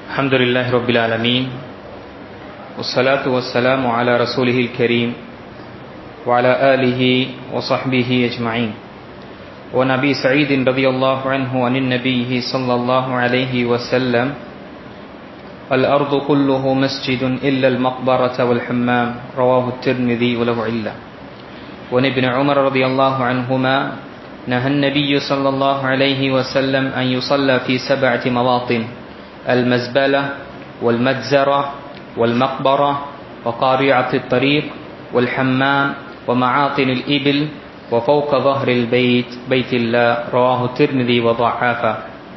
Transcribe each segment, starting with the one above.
Alhamdulillahi Rabbil Alameen. Wassalatu wassalamu ala rasulihil kareem wa ala alihi wa sahbihi ajma'in. Wa Nabi Sa'idin radiyallahu anhu anin nabiyhi sallallahu alayhi wa sallam. Al-ardu kulluhu masjidun illa al-maqbarata wal-hammam. Rawahu at-Tirmidhi wa lahu illa. Wa Ibn Umar radiyallahu anhuma naha an-nabiy sallallahu alayhi wa sallam an yusalla fi sab'ati mawatin. المزبلة والمجزرة والمقبرة وقارعة الطريق والحمام ومعاطن الإبل وفوق ظهر البيت بيت الله. رواه الترمذي وضعفه.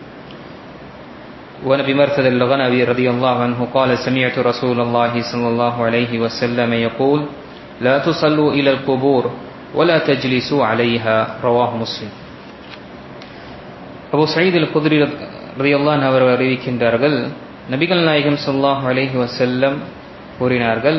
ونبي مرثد الغنوي رضي الله عنه قال سمعت رسول الله صلى الله عليه وسلم يقول لا تصلوا إلى القبور ولا تجلسوا عليها. رواه مسلم. அபூ சயீத் அல்-குத்ரி ரலியல்லாஹு அன்ஹு அவர்கள் அறிவிக்கின்றார்கள், நபிகள் நாயகம் ஸல்லல்லாஹு அலைஹி வஸல்லம் கூறினார்கள்,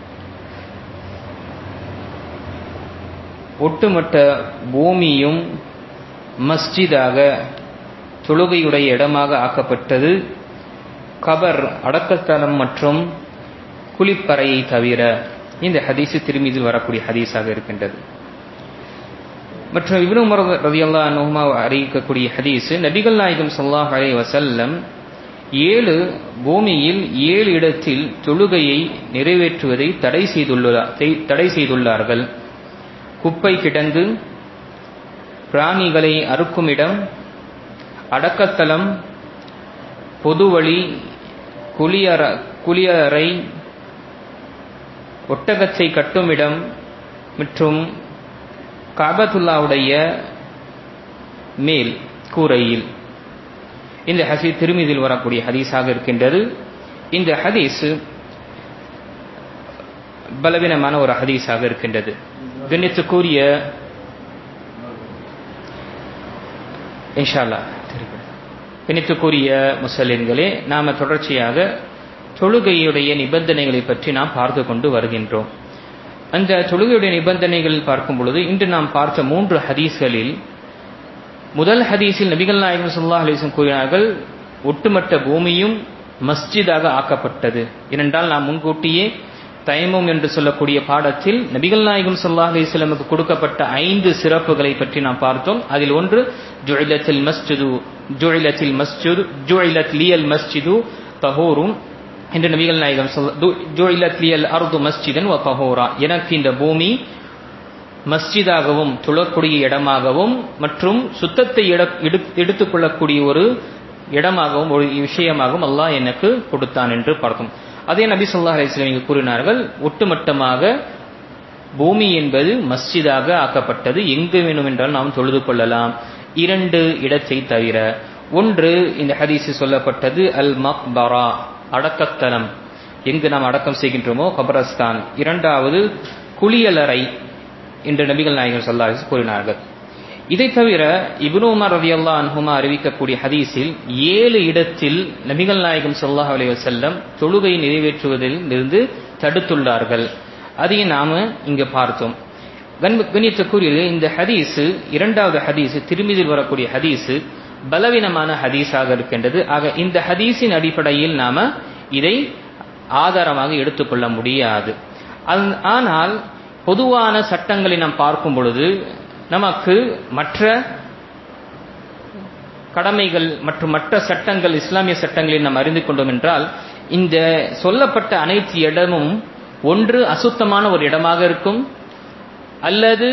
ஒட்டுமொத்த பூமியும் மஸ்ஜிதாக தொழுகையுடைய இடமாக ஆக்கப்பட்டது கபர் அடக்கத்தலம் மற்றும் குளிப்பறையை தவிர. இந்த ஹதீஸ் திருமீதில் வரக்கூடிய ஹதீஸாக இருக்கின்றது. மற்றும் இப்னு உமர் ரலியல்லாஹு அன்ஹுமா அறிவிக்கக்கூடிய ஹதீஸ், நபிகள் நாயகம் ஸல்லல்லாஹு அலைஹி வஸல்லம் 7 பூமியில் 7 இடத்தில் தொழுகையை நிறைவேற்றுவதை தடை செய்துள்ளார்கள். குப்பை கிடங்கு, பிராணிகளை அறுக்கும் இடம், அடக்கத்தலம், பொதுவழி, குளியறை, ஒட்டகத்தை கட்டும் இடம் மற்றும் காபத்துல்லாவுடைய மேல் கூரையில். இந்த ஹதீஸ் திருமீதில் வரக்கூடிய ஹதீஸாக இருக்கின்றது. இந்த ஹதீஸ் பலவீனமான ஒரு ஹதீஸாக இருக்கின்றது. கண்ணியத்துக்குரிய இன்ஷா அல்லாஹ் கண்ணியத்துக்குரிய முஸ்லிம்களே, நாம தொடர்ச்சியாக தொழுகையுடைய நிபந்தனைகளை பற்றி நாம் பார்த்து கொண்டு வருகின்றோம். அந்த தொழுகையுடைய நிபந்தனைகளில் பார்க்கும் பொழுது இன்று நாம் பார்த்த 3 ஹதீஸ்களில் முதல் ஹதீஸில் நபிகள் நாயகம் ஸல்லல்லாஹு அலைஹி வஸல்லம் கூறினார்கள், ஒட்டுமொத்த பூமியும் மஸ்ஜிதாக ஆக்கப்பட்டது. ஏனென்றால் நாம் முன்கூட்டியே தயமும் என்று சொல்லக்கூடிய பாடத்தில் நபிகள் நாயகம் ஸல்லல்லாஹு அலைஹி வஸல்லமுக்கு கொடுக்கப்பட்ட 5 சிறப்புகளை பற்றி நாம் பார்த்தோம். அதில் ஒன்று ஜுஇலத் லியல் மஸ்ஜிது தஹூரும் என்று நபிகள் நாயகம் ஜுஇலத் லியல் அர்து மஸ்ஜிதன் வ தஹூரா, எனக்கு இந்த பூமி மஸ்ஜிதாகவும் தொழக்கூடிய இடமாகவும் மற்றும் சுத்தத்தை எடுத்துக்கொள்ளக்கூடிய ஒரு இடமாகவும் ஒரு விஷயமாகவும் அல்லாஹ் எனக்கு கொடுத்தான் என்று பார்த்தோம். அதே நபி ஸல்லல்லாஹு அலைஹி வஸல்லம் கூறினார்கள், ஒட்டுமொத்தமாக பூமி என்பது மஸ்ஜிதாக ஆக்கப்பட்டது, எங்கு வேணும் என்றால் நாம் தொழுது கொள்ளலாம், 2 இடத்தை தவிர. ஒன்று இந்த ஹதீஸில் சொல்லப்பட்டது அல் மக்பரா, அடக்கத்தலம், எங்கு நாம் அடக்கம் செய்கின்றோமோ கபரஸ்தான். 2வது குளியலறை என்று நபிகள் நாயகம் ஸல்லல்லாஹு அலைஹி வஸல்லம் கூறினார்கள். இதை தவிர இப்னு உமர் ரலியல்லாஹு அன்ஹுமா அறிவிக்கக்கூடிய ஹதீஸில் 7 இடத்தில் நபிகள் நாயகம் ஸல்லல்லாஹு அலைஹி வஸல்லம் தொழுகை நிறைவேற்றுவதில் இருந்து தடுத்துள்ளார்கள். அதையும் நாம இங்கு பார்த்தோம். கண்ணியத்துக்குரிய இந்த ஹதீஸ் 2வது ஹதீஸ் திருமீதியில் வரக்கூடிய ஹதீஸ் பலவீனமான ஹதீஸாக இருக்கின்றது. ஆக இந்த ஹதீஸின் அடிப்படையில் நாம இதை ஆதாரமாக எடுத்துக்கொள்ள முடியாது. ஆனால் பொதுவான சட்டங்களை நாம் பார்க்கும் பொழுது நமக்கு மற்ற கடமைகள் மற்றும் மற்ற சட்டங்கள், இஸ்லாமிய சட்டங்களை நாம் அறிந்து கொண்டோம் என்றால், இந்த சொல்லப்பட்ட அனைத்து இடமும் ஒன்று அசுத்தமான ஒரு இடமாக இருக்கும், அல்லது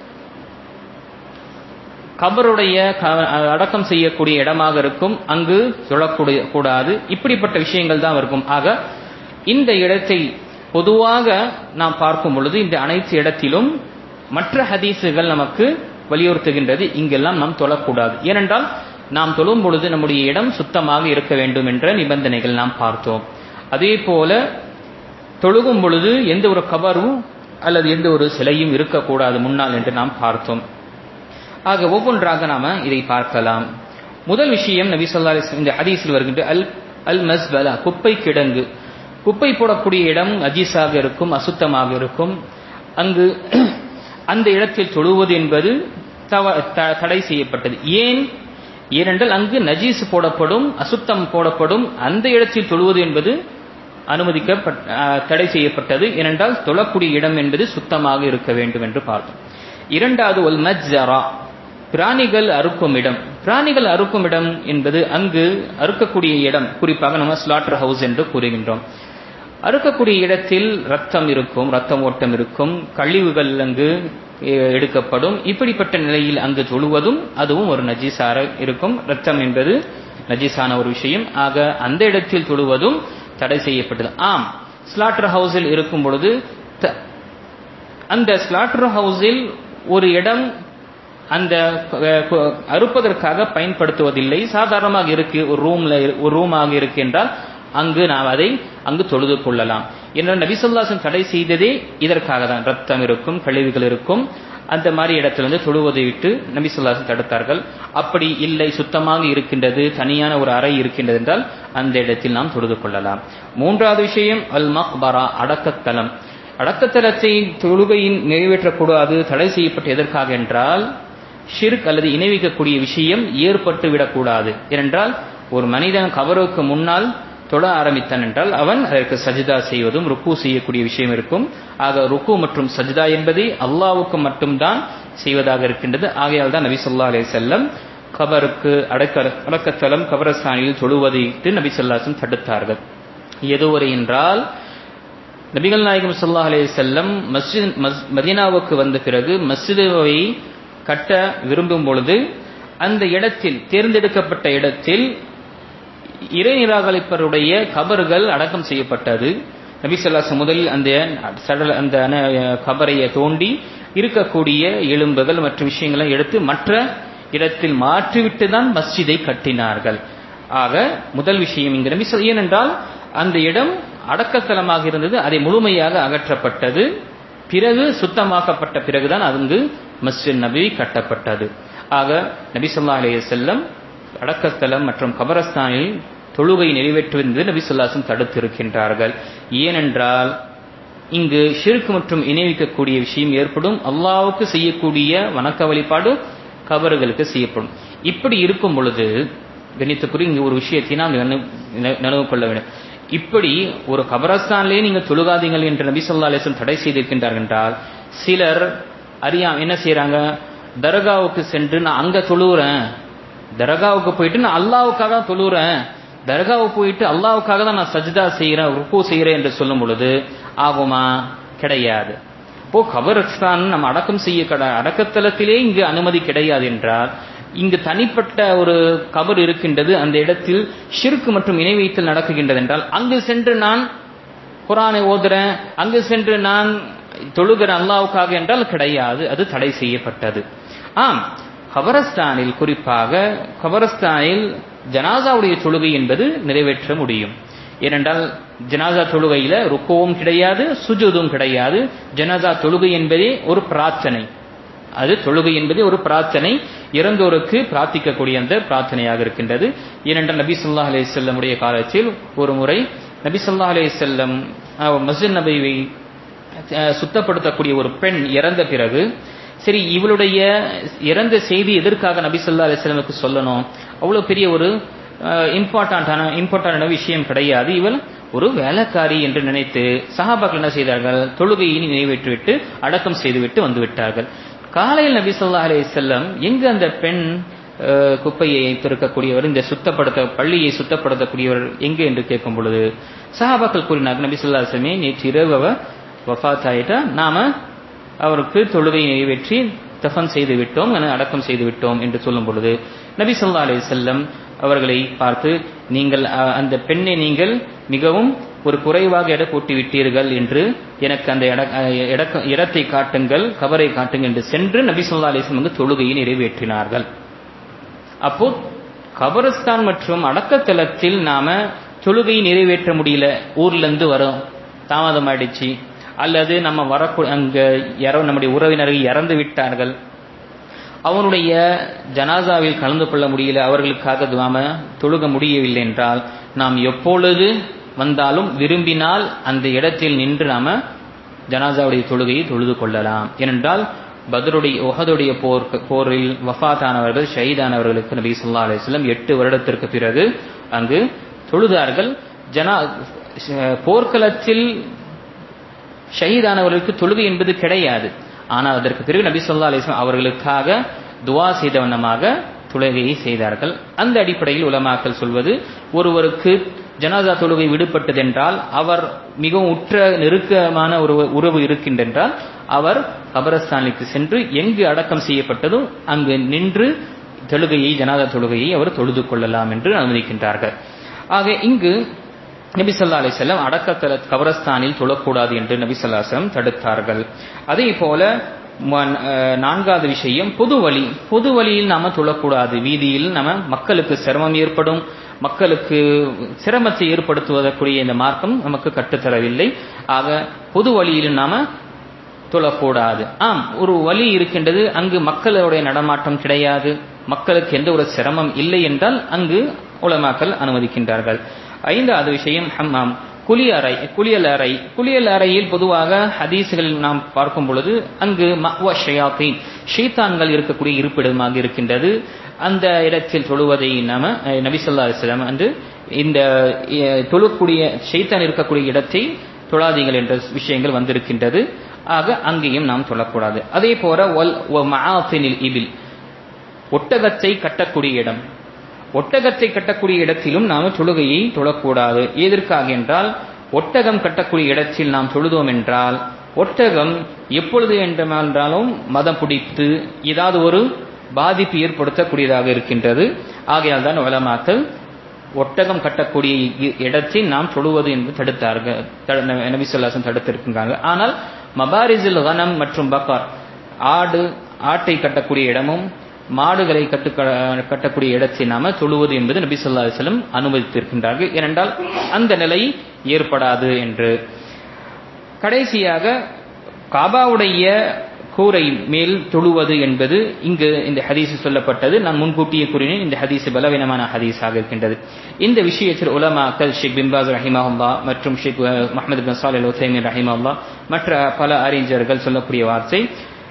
கபருடைய அடக்கம் செய்யக்கூடிய இடமாக இருக்கும், அங்கு கூடாது. இப்படிப்பட்ட விஷயங்கள் தான் இருக்கும். ஆக இந்த இடத்தை பொதுவாக நாம் பார்க்கும் பொழுது இந்த அனைத்து இடத்திலும் மற்ற ஹதீஸுகள் நமக்கு வலியுறுத்துகின்றது, இங்கெல்லாம் நாம் தொழக்கூடாது. ஏனென்றால் நாம் தொழும் பொழுது நம்முடைய இடம் சுத்தமாக இருக்க வேண்டும் என்ற நிபந்தனைகள் நாம் பார்த்தோம். அதே போல தொழுகும் பொழுது எந்த ஒரு கபரும் அல்லது எந்த ஒரு சிலையும் இருக்கக்கூடாது முன்னால் என்று நாம் பார்த்தோம். ஆக ஒவ்வொன்றாக நாம இதை பார்க்கலாம். முதல் விஷயம், நபி ஸல்லல்லாஹு அலைஹி வஸல்லம் இந்த ஹதீஸில் வருகின்ற அல் மஸ்பலா, குப்பை கிடங்கு. குப்பை போடக்கூடிய இடம் நஜீஸாக இருக்கும், அசுத்தமாக இருக்கும். அங்கு அந்த இடத்தில் தொழுவது என்பது தடை செய்யப்பட்டது. ஏன் ஏனென்றால் அங்கு நஜீஸ் போடப்படும், அசுத்தம் போடப்படும். அந்த இடத்தில் தொழுவது என்பது தடை செய்யப்பட்டது. ஏனென்றால் தொழக்கூடிய இடம் என்பது சுத்தமாக இருக்க வேண்டும் என்று பார்த்தோம். இரண்டாவது வல் மஜ்ஜரா, பிராணிகள் அறுக்கும் இடம். பிராணிகள் அறுக்கும் இடம் என்பது அங்கு அறுக்கக்கூடிய இடம், குறிப்பாக நம்ம ஸ்லாட்டர் ஹவுஸ் என்று கூறுகின்றோம். அறுக்கக்கூடிய இடத்தில் ரத்தம் இருக்கும், ரத்தம் ஓட்டம் இருக்கும், கழிவுகள் அங்கு எடுக்கப்படும். இப்படிப்பட்ட நிலையில் அங்கு தொழுவதும் அதுவும் ஒரு நஜீஸாக இருக்கும். ரத்தம் என்பது நஜீஸான ஒரு விஷயம். ஆக அந்த இடத்தில் தொழுவதும் தடை செய்யப்பட்டது. ஆம், ஸ்லாட்டர் ஹவுஸில் இருக்கும் பொழுது அந்த ஸ்லாட்டர் ஹவுஸில் ஒரு இடம் அந்த அறுப்பதற்காக பயன்படுத்துவதில்லை. சாதாரணமாக இருக்கு, ஒரு ரூமாக இருக்கு என்றால் அங்கு நாம் அதை அங்கு தொழுது கொள்ளலாம். என்றால் நபி ஸல்லல்லாஹு அலைஹி வஸல்லம் தடை செய்ததே இதற்காக தான். ரத்தம் இருக்கும், கழிவுகள் இருக்கும், அந்த மாதிரி இடத்திலிருந்து தொழுவதை விட்டு நபி ஸல்லல்லாஹு அலைஹி வஸல்லம் தடுத்தார்கள். அப்படி இல்லை, சுத்தமாக இருக்கின்றது, தனியான ஒரு அறை இருக்கின்றது என்றால் அந்த இடத்தில் நாம் தொழுது கொள்ளலாம். மூன்றாவது விஷயம் அல் மக்பரா, அடக்கத்தலம். அடக்கத்தலத்தை தொழுகையின் நிறைவேற்றக்கூடாது, தடை செய்யப்பட்ட எதற்காக என்றால் ஷிர்க் அல்லது இணைவிக்கக்கூடிய விஷயம் ஏற்பட்டு விடக்கூடாது. ஏனென்றால் ஒரு மனிதன் கபருக்கு முன்னால் தொழ ஆரம்பித்தான் என்றால் அவன் அதற்கு சஜிதா செய்வதும் ருக்கு செய்யக்கூடிய விஷயம் இருக்கும். ஆக ருக்கு மற்றும் சஜிதா என்பதை அல்லாஹ்வுக்கு மட்டும்தான் செய்வதாக இருக்கின்றது. ஆகையால் தான் நபி ஸல்லல்லாஹு அலைஹி வஸல்லம் கபருக்கு அடக்கத்தலம் கபரஸ்தானில் தொழுவதையிட்டு நபி ஸல்லல்லாஹு அலைஹி வஸல்லம் தடுத்தார்கள். எதுவரை என்றால் நபிகள் நாயகம் ஸல்லல்லாஹு அலைஹி வஸல்லம் மதீனாவுக்கு வந்த பிறகு மஸ்ஜிதை கட்ட விரும்பும் பொழுது அந்த இடத்தில், தேர்ந்தெடுக்கப்பட்ட இடத்தில் இறை நிராகரிப்பருடைய கபர்கள் அடக்கம் செய்யப்பட்டது. நபி ஸல்லல்லாஹு அலைஹி வஸல்லம் முதலில் அந்த கபரையை தோண்டி இருக்கக்கூடிய எலும்புகள் மற்ற விஷயங்களை எடுத்து மற்ற இடத்தில் மாற்றிவிட்டு தான் மஸ்ஜிதை கட்டினார்கள். ஆக முதல் விஷயம் இங்கு நபி ஏனென்றால் அந்த இடம் அடக்கத்தலமாக இருந்தது, அதை முழுமையாக அகற்றப்பட்டது. பிறகு சுத்தமாக்கப்பட்ட பிறகுதான் அங்கு மஸ்ஜித் நபவி கட்டப்பட்டது. ஆக நபி ஸல்லல்லாஹு அலைஹி வஸல்லம் அடக்கத்தலம் மற்றும் கபரஸ்தானில் தொழுகை நிறைவேற்றுவது நபி ஸல்லல்லாஹு அலைஹி வஸல்லம் தடுத்திருக்கின்றார்கள். ஏனென்றால் இங்கு ஷிர்க் மற்றும் இணைவிக்கக்கூடிய விஷயம் ஏற்படும். அல்லாஹ்வுக்கு செய்யக்கூடிய வணக்க வழிபாடு கபர்களுக்கு செய்யப்படும். இப்படி இருக்கும் பொழுது கணித்துக்குரிய இங்கு ஒரு விஷயத்தை நாம் நினைவு கொள்ள வேண்டும். இப்படி ஒரு கபரஸ்தானிலே நீங்கள் தொழுகாதீங்கள் என்று நபி ஸல்லல்லாஹு அலைஹி வஸல்லம் தடை செய்திருக்கின்றார்கள் என்றால் சிலர் அறியாம என்ன செய்யறாங்க, தர்காவுக்கு சென்று நான் அங்க தொழுகிறேன், தர்காவுக்கு போயிட்டு நான் அல்லாஹ்வுக்காக தான் தொழுகிறேன், தர்காவுக்கு போயிட்டு அல்லாஹ்வுக்காக தான் நான் சஜ்தா செய்கிறேன், ருக்கு செய்கிறேன் என்று சொல்லும் பொழுது ஆகுமா? கிடையாது. இப்போ கபரஸ்தான் நம்ம அடக்கம் செய்ய அடக்கத்தலத்திலே இங்கு அனுமதி கிடையாது என்றால் இங்கு தனிப்பட்ட ஒரு கபர் இருக்கின்றது, அந்த இடத்தில் ஷிர்க் மற்றும் இணை வைத்தல் நடக்குகின்றது என்றால் அங்கு சென்று நான் குர்ஆனை ஓதுறேன், அங்கு சென்று நான் தொழுகிறேன் அல்லாஹ்வுக்காக என்றால் கிடையாது, அது தடை செய்யப்பட்டது. ஆம், கபரஸ்தானில் குறிப்பாக கபரஸ்தானில் ஜனாசாவுடைய தொழுகை என்பது நிறைவேற்ற முடியும். ஏனென்றால் ஜனாசா தொழுகையில ருக்குவும் கிடையாது, சுஜூதும் கிடையாது. ஜனாசா தொழுகை என்பதே ஒரு பிரார்த்தனை, அது தொழுகை என்பது ஒரு பிரார்த்தனை, இறந்தோருக்கு பிரார்த்திக்கக்கூடிய அந்த பிரார்த்தனையாக இருக்கின்றது. ஏனென்றால் நபி ஸல்லல்லாஹு அலைஹி வஸல்லம் உடைய காலத்தில் ஒரு முறை நபி ஸல்லல்லாஹு அலைஹி வஸல்லம் மஸ்ஜித் நபவியை சுத்தப்படுத்தக்கூடிய ஒரு பெண் இறந்த பிறகு, சரி இவளுடைய இறந்த செய்தி எதற்காக நபி ஸல்லல்லாஹு அலைஹி வஸல்லமுக்கு சொல்லணும், அவ்வளவு பெரிய ஒரு இம்பார்ட்டன்டான விஷயம் கிடையாது, இவள் ஒரு வேலைக்காரி என்று நினைத்து சஹாபாக்கள் என்ன செய்தார்கள், தொழுகையை நிறைவேற்றிவிட்டு அடக்கம் செய்துவிட்டு வந்து விட்டார்கள். காலையில் நபி ஸல்லல்லாஹு அலைஹி வஸல்லம் எங்கு அந்த பெண் குப்பையை பெருக்கக்கூடியவர், இந்த பள்ளியை சுத்தப்படுத்தக்கூடியவர் எங்கு என்று கேட்கும் பொழுது சஹாபாக்கள் கூறினார்கள், நபி ஸல்லல்லாஹு அலைஹி வஸல்லம் நேற்று இரவு அவ வஃபாத் ஆயிட்டா, நாம அவருக்கு தொழுகையை நிறைவேற்றி தஃபன் செய்து விட்டோம், அடக்கம் செய்து விட்டோம் என்று சொல்லும் பொழுது நபி ஸல்லல்லாஹு அலைஹி வஸல்லம் அவர்களை பார்த்து, நீங்கள் அந்த பெண்ணை நீங்கள் மிகவும் ஒரு குறைவாக எடை போட்டு விட்டீர்கள் என்று எனக்கு அந்த இடத்தை காட்டுங்கள், கபரை காட்டுங்கள் என்று சென்று நபி ஸல்லல்லாஹு அலைஹி வஸல்லம் தொழுகையை நிறைவேற்றினார்கள். அப்போ கபரஸ்தான் மற்றும் அடக்கத்தலத்தில் நாம தொழுகையை நிறைவேற்ற முடியல, ஊர்ல இருந்து வரோம், தாமதம் ஆயிடுச்சு, அல்லது நம்ம அங்க நம்முடைய உறவினர்கள் இறந்து விட்டார்கள், அவனுடைய ஜனாசாவில் கலந்து கொள்ள முடியல, அவர்களுக்காக நாம தொழுக முடியவில்லை என்றால் நாம் எப்பொழுது வந்தாலும் விரும்பினால் அந்த இடத்தில் நின்று நாம ஜனாசாவுடைய தொழுகையை தொழுது கொள்ளலாம். ஏனென்றால் பத்ருடைய உஹதுடைய போரில் வஃபாத்தானவர்கள் ஷஹீதானவர்களுக்கு நபி ஸல்லல்லாஹு அலைஹி வஸல்லம் 8 வருடத்திற்கு பிறகு அங்கு தொழுதார்கள். போர்க்களத்தில் ஷஹீதானவர்களுக்கு தொழுகை என்பது கிடையாது. ஆனால் அதற்கு பிறகு நபி ஸல்லல்லாஹு அலைஹி வஸல்லம் அவர்களுக்காக துஆ செய்த வண்ணமாக தொழுகையை செய்தார்கள். அந்த அடிப்படையில் உலமாக்கள் சொல்வது, ஒருவருக்கு ஜனாசா தொழுகை விடுபட்டதென்றால், அவர் மிகவும் உற்ற நெருக்கமான ஒரு உறவு இருக்கின்றென்றால், அவர் கபரஸ்தானுக்கு சென்று எங்கு அடக்கம் செய்யப்பட்டதும் அங்கு நின்று தொழுகையை ஜனாசா தொழுகையை அவர் தொழுது கொள்ளலாம் என்று அனுமதிக்கின்றார்கள். ஆக இங்கு நபி ஸல்லல்லாஹு அலைஹி வஸல்லம் அடக்கத்தல கபரஸ்தானில் தொழக்கூடாது என்று நபி ஸல்லல்லாஹு அலைஹி வஸல்லம் தடுத்தார்கள். அதே போல நான்காவது விஷயம் பொது வழியில் நாம தொழக்கூடாது. வீதியில் நம்ம மக்களுக்கு சிரமம் ஏற்படும், மக்களுக்கு சிரமத்தை ஏற்படுத்துவதற்குரிய இந்த மார்க்கம் நமக்கு கற்றுத்தரவில்லை. ஆக பொது வழியில் நாம தொழக்கூடாது. ஒரு வழி இருக்கின்றது, அங்கு மக்களுடைய நடமாட்டம் கிடையாது, மக்களுக்கு எந்த ஒரு சிரமம் இல்லை என்றால் அங்கு உலமாக்கள் அனுமதிக்கின்றார்கள். ஐந்தாவது விஷயம் ஹம்மாம், குளியல் அறையில் பொதுவாக ஹதீஸ்களில் நாம் பார்க்கும் பொழுது அங்கு மஅவா ஷயாத்தீன், ஷைத்தான்கள் இருக்கக்கூடிய இருப்பிடமாக இருக்கின்றது. அந்த இடத்தில் தொழுவதை நாம நபி ஸல்லல்லாஹு அலைஹி வஸல்லம் என்று இந்த தொழக்கூடிய ஷைத்தான் இருக்கக்கூடிய இடத்தை தொழாதீங்கள் என்ற விஷயங்கள் வந்திருக்கின்றது. ஆக அங்கேயும் நாம் தொழக்கூடாது. அதே போல மஆத்தினில் இபில், ஒட்டகத்தை கட்டக்கூடிய இடம், ஒட்டகத்தை கட்டக்கூடிய இடத்திலும் நாம் தொழுகையை தொழக்கூடாது. எதற்காக என்றால், ஒட்டகம் கட்டக்கூடிய இடத்தில் நாம் தொழுதோம் என்றால், ஒட்டகம் எப்பொழுது என்றாலும் மதம் பிடித்து ஏதாவது ஒரு பாதிப்பு ஏற்படுத்தக்கூடியதாக இருக்கின்றது. ஆகையால் தான் உலமாக்கள் ஒட்டகம் கட்டக்கூடிய இடத்தில் நாம் தொழுவது என்று தடுத்தார்கள், நபி ஸல்லல்லாஹு அலைஹி வஸல்லம் தடுத்திருக்கின்றாங்க. ஆனால் மபாரிஸில் கனம் மற்றும் பக்கார், ஆட்டை கட்டக்கூடிய இடமும் மாடுகளை கட்டக்கூடிய இடத்தை நாம தொழுவது என்பது நபி ஸல்லல்லாஹு அலைஹி வஸல்லம் அனுமதித்திருக்கின்றார்கள். ஏனென்றால் அந்த நிலை ஏற்படாது என்று. கடைசியாக காபாவுடைய கூரை மேல் தொழுவது என்பது இங்கு இந்த ஹதீஸ் சொல்லப்பட்டது. நான் முன்கூட்டியே கூறினேன், இந்த ஹதீஸ் பலவீனமான ஹதீஸாக இருக்கின்றது. இந்த விஷயத்தில் உலமாக்கள் ஷேக் பின் பாஸ் ரஹிமஹுல்லாஹ் மற்றும் ஷேக் முஹம்மது பின் ஸாலிஹ் அல் உஸைமீன் ரஹிமஹுல்லாஹ் மற்ற பல அறிஞர்கள் சொல்லக்கூடிய வார்த்தை,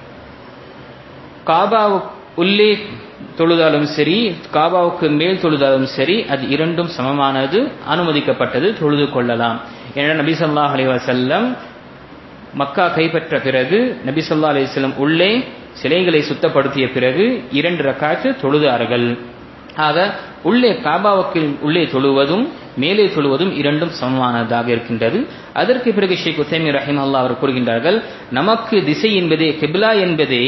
காபாவுக்கு உள்ளே தொழுதாலும் சரி, காபாவுக்கு மேல் தொழுதாலும் சரி, அது இரண்டும் சமமானது, அனுமதிக்கப்பட்டது, தொழுது கொள்ளலாம். ஏன்னா நபி ஸல்லல்லாஹு அலைஹி வஸல்லம் மக்கா கைப்பற்ற பிறகு நபி ஸல்லல்லாஹு அலைஹி வஸல்லம் உள்ளே சிலைகளை சுத்தப்படுத்திய பிறகு 2 ரக்காத் தொழுதார்கள். ஆக உள்ளே காபாவுக்கு உள்ளே தொழுவதும் மேலே தொழுவதும் இரண்டும் சமமானதாக இருக்கின்றது. அதற்கு பிறகு ஷேக் உஸைமீன் ரஹிமஹுல்லாஹ் அவர் கூறுகின்றார்கள், நமக்கு திசை என்பதே, கிப்லா என்பதே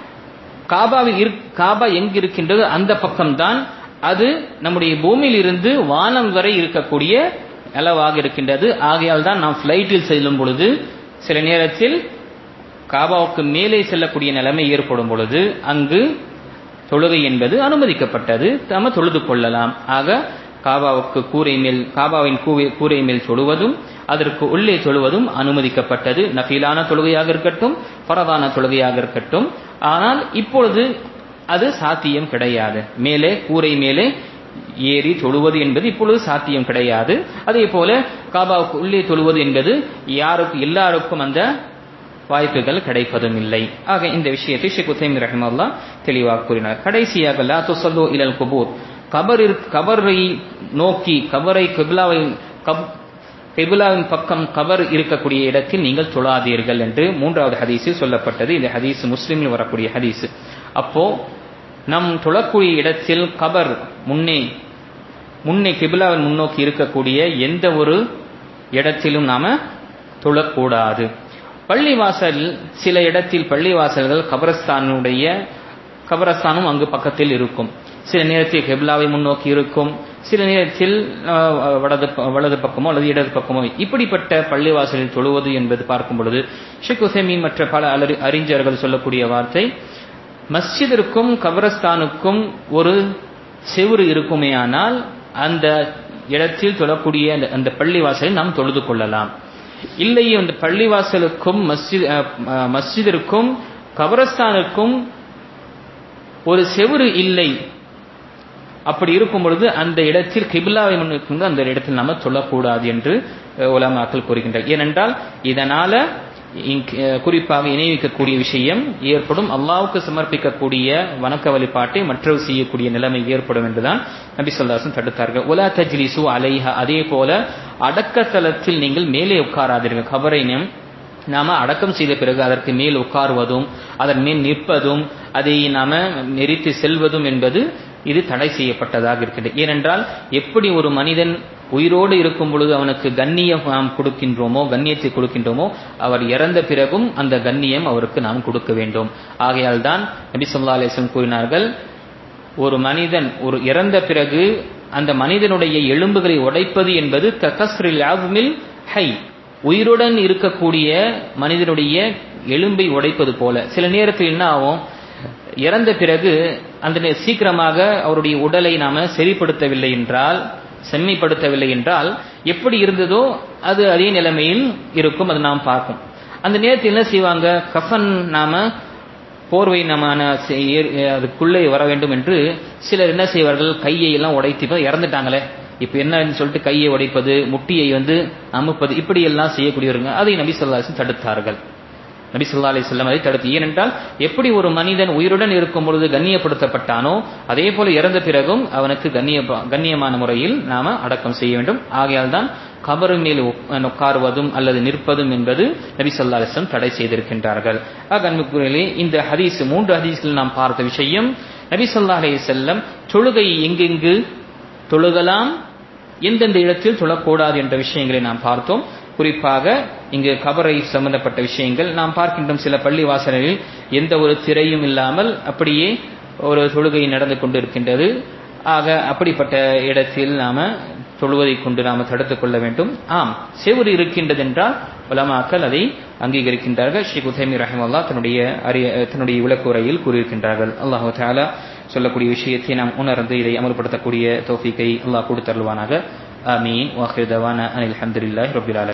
காபா எங்கு இருக்கின்றது அந்த பக்கம்தான், அது நம்முடைய பூமியில் இருந்து வானம் வரை இருக்கக்கூடிய அளவாக இருக்கின்றது. ஆகையால் தான் நாம் ஃபிளைட்டில் செல்லும் பொழுது சில நேரத்தில் காபாவுக்கு மேலே செல்லக்கூடிய நிலைமை ஏற்படும் பொழுது அங்கு தொழுகை என்பது அனுமதிக்கப்பட்டது, நாம தொழுது கொள்ளலாம். ஆக காபாவின் கூரை மேல் தொழுவதும் அதற்கு உள்ளே தொழுவதும் அனுமதிக்கப்பட்டது. நஃபிலான தொழுகையாக இருக்கட்டும், ஃபரதான தொழுகையாக இருக்கட்டும். ஆனால் இப்பொழுது அது சாத்தியம் கிடையாது. மேலே கூரை மேலே ஏறி தொழுவது என்பது இப்பொழுது சாத்தியம் கிடையாது. அதே போல காபாவுக்கு உள்ளே தொழுவது என்பது எல்லாருக்கும் அந்த வாய்ப்புகள் கிடைப்பதும் இல்லை. ஆக இந்த விஷயத்தை ஷேக் உஸைமீன் ரஹிமஹுல்லாஹ் தெளிவாக கூறினார். கடைசியாக லா துஸல்லு இலல் குபூர், கபரை நோக்கி, கிப்லாவின் பக்கம் கபர் இருக்கக்கூடிய இடத்தில் நீங்கள் தொழாதீர்கள் என்று 3வது ஹதீஸில் சொல்லப்பட்டது. இந்த ஹதீஸ் முஸ்லிமில் வரக்கூடிய ஹதீஸ். அப்போ நம் தொழக்கூடிய இடத்தில் கபர் முன்னே கிப்லாவின் முன்னோக்கி இருக்கக்கூடிய எந்த ஒரு இடத்திலும் நாம தொழக்கூடாது. பள்ளிவாசல், சில இடத்தில் பள்ளிவாசல்கள் கபரஸ்தானும் அங்கு பக்கத்தில் இருக்கும். சில நேரத்தில் கிப்லாவை முன்னோக்கி இருக்கும், சில நேரத்தில் வலது பக்கமோ அல்லது இடது பக்கமோ. இப்படிப்பட்ட பள்ளிவாசலில் தொழுவது என்பது பார்க்கும் பொழுது ஷேக் உஸைமீன் மற்ற பல அறிஞர்கள் சொல்லக்கூடிய வார்த்தை, மஸ்ஜிதிற்கும் கபரஸ்தானுக்கும் ஒரு செவுறு இருக்குமேயானால் அந்த இடத்தில் தொழக்கூடிய அந்த பள்ளிவாசலில் நாம் தொழுது கொள்ளலாம். இல்லை, அந்த பள்ளிவாசலுக்கும் மஸ்ஜிதிற்கும் கபரஸ்தானுக்கும் ஒரு செவுறு இல்லை, அப்படி இருக்கும் பொழுது அந்த இடத்தில் கிப்லாவை முன்னிட்டு அந்த இடத்தில் நாம சொல்லக்கூடாது என்று உலமாக்கள் கூறுகின்றனர். ஏனென்றால் இதனால குறிப்பாக இணைவிக்கக்கூடிய விஷயம் ஏற்படும். அல்லாஹ்வுக்கு சமர்ப்பிக்கக்கூடிய வணக்க வழிபாட்டை மற்றவர் செய்யக்கூடிய நிலைமை ஏற்படும் என்றுதான் நபி ஸல்லல்லாஹு அலைஹி வஸல்லம் தடுத்தார்கள். வலா தஜ்லிசு அலைஹா, அதே போல அடக்கத்தலத்தில் நீங்கள் மேலே உட்காராதீர்கள். கபரை நாம அடக்கம் செய்த பிறகு அதற்கு மேல் உட்காருவதும் அதன் மேல் நிற்பதும் அதை நாம நெறித்து செல்வதும் என்பது இது தடை செய்யப்பட்டதாக இருக்கின்றது. ஏனென்றால் எப்படி ஒரு மனிதன் உயிரோடு இருக்கும் பொழுது அவனுக்கு கண்ணியம் நாம் கொடுக்கின்றோமோ, கண்ணியத்தை கொடுக்கின்றோமோ, அவர் இறந்த பிறகும் அந்த கண்ணியம் அவருக்கு நாம் கொடுக்க வேண்டும். ஆகையால் தான் நபி ஸல்லல்லாஹு அலைஹி வஸல்லம் கூறினார்கள், ஒரு மனிதன் ஒரு இறந்த பிறகு அந்த மனிதனுடைய எலும்புகளை உடைப்பது என்பது கஸ்ரில் அஸ்மில் ஹை, உயிருடன் இருக்கக்கூடிய மனிதனுடைய எலும்பை உடைப்பது போல. சில நேரத்தில் என்ன ஆகும், இறந்த பிறகு அந்த சீக்கிரமாக அவருடைய உடலை நாம சரிப்படுத்தவில்லை என்றால், செம்மைப்படுத்தவில்லை என்றால் எப்படி இருந்ததோ அது அதே நிலைமையில் இருக்கும். அது நாம் பார்க்கும். அந்த நேரத்தில் என்ன செய்வாங்க, கஃன் நாம போர்வை நாம அதுக்குள்ளே வர வேண்டும் என்று சிலர் என்ன செய்வார்கள், கையை எல்லாம் உடைத்து இறந்துட்டாங்களே இப்ப என்னன்னு சொல்லிட்டு கையை உடைப்பது, முட்டியை அமுப்பது, இப்படி எல்லாம் செய்யக்கூடியவர்கள். அதை நபி ஸல்லல்லாஹு அலைஹி வஸல்லம் தடுத்தார்கள். நபி ஸல்லல்லாஹு அலைஹி வஸல்லம் அதை தடுத்து. ஏனென்றால் எப்படி ஒரு மனிதன் உயிருடன் இருக்கும் பொழுது கண்ணியப்படுத்தப்பட்டானோ அதே போல இறந்த பிறகும் அவனுக்கு கண்ணியமான முறையில் நாம அடக்கம் செய்ய வேண்டும். ஆகையால் தான் கபரு மேல் உட்காருவதும் அல்லது நிற்பதும் என்பது நபி ஸல்லல்லாஹு அலைஹி வஸல்லம் தடை செய்திருக்கின்றார்கள். அன்புக்குரியவர்களே, இந்த ஹதீஸ் 3 ஹதீஸ்கள் நாம் பார்த்த விஷயம், நபி ஸல்லல்லாஹு அலைஹி வஸல்லம் தொழுகை எங்கெங்கு தொழுகலாம், எந்தெந்த இடத்தில் தொழக்கூடாது என்ற விஷயங்களை நாம் பார்த்தோம். குறிப்பாக இங்கு கபரை சம்பந்தப்பட்ட விஷயங்கள் நாம் பார்க்கின்றோம். சில பள்ளி வாசல்களில் எந்த ஒரு திரையும் இல்லாமல் அப்படியே ஒரு தொழுகை நடந்து கொண்டிருக்கின்றது. ஆக அப்படிப்பட்ட இடத்தில் நாம தொழுவதை கொண்டு நாம தடுத்துக் கொள்ள வேண்டும். ஆம், செவுறு இருக்கின்றது என்றால் உலமாக்கள் அதை அங்கீகரிக்கின்றார்கள். ஷேக் உதைமி ரஹிமஹுல்லாஹ் தன்னுடைய விளக்குரையில் கூறியிருக்கின்றார்கள். அல்லாஹ் தஆலா சொல்லக்கூடிய விஷயத்தை நாம் உணர்ந்து இதை அமல்படுத்தக்கூடிய தௌஃபீக்கை அல்லாஹ் கொடுத்தருள்வானாக. ஆமீன். வ ஆகிரு தவானா அனில் ஹம்துலில்லாஹி ரப்பில் ஆலமீன்.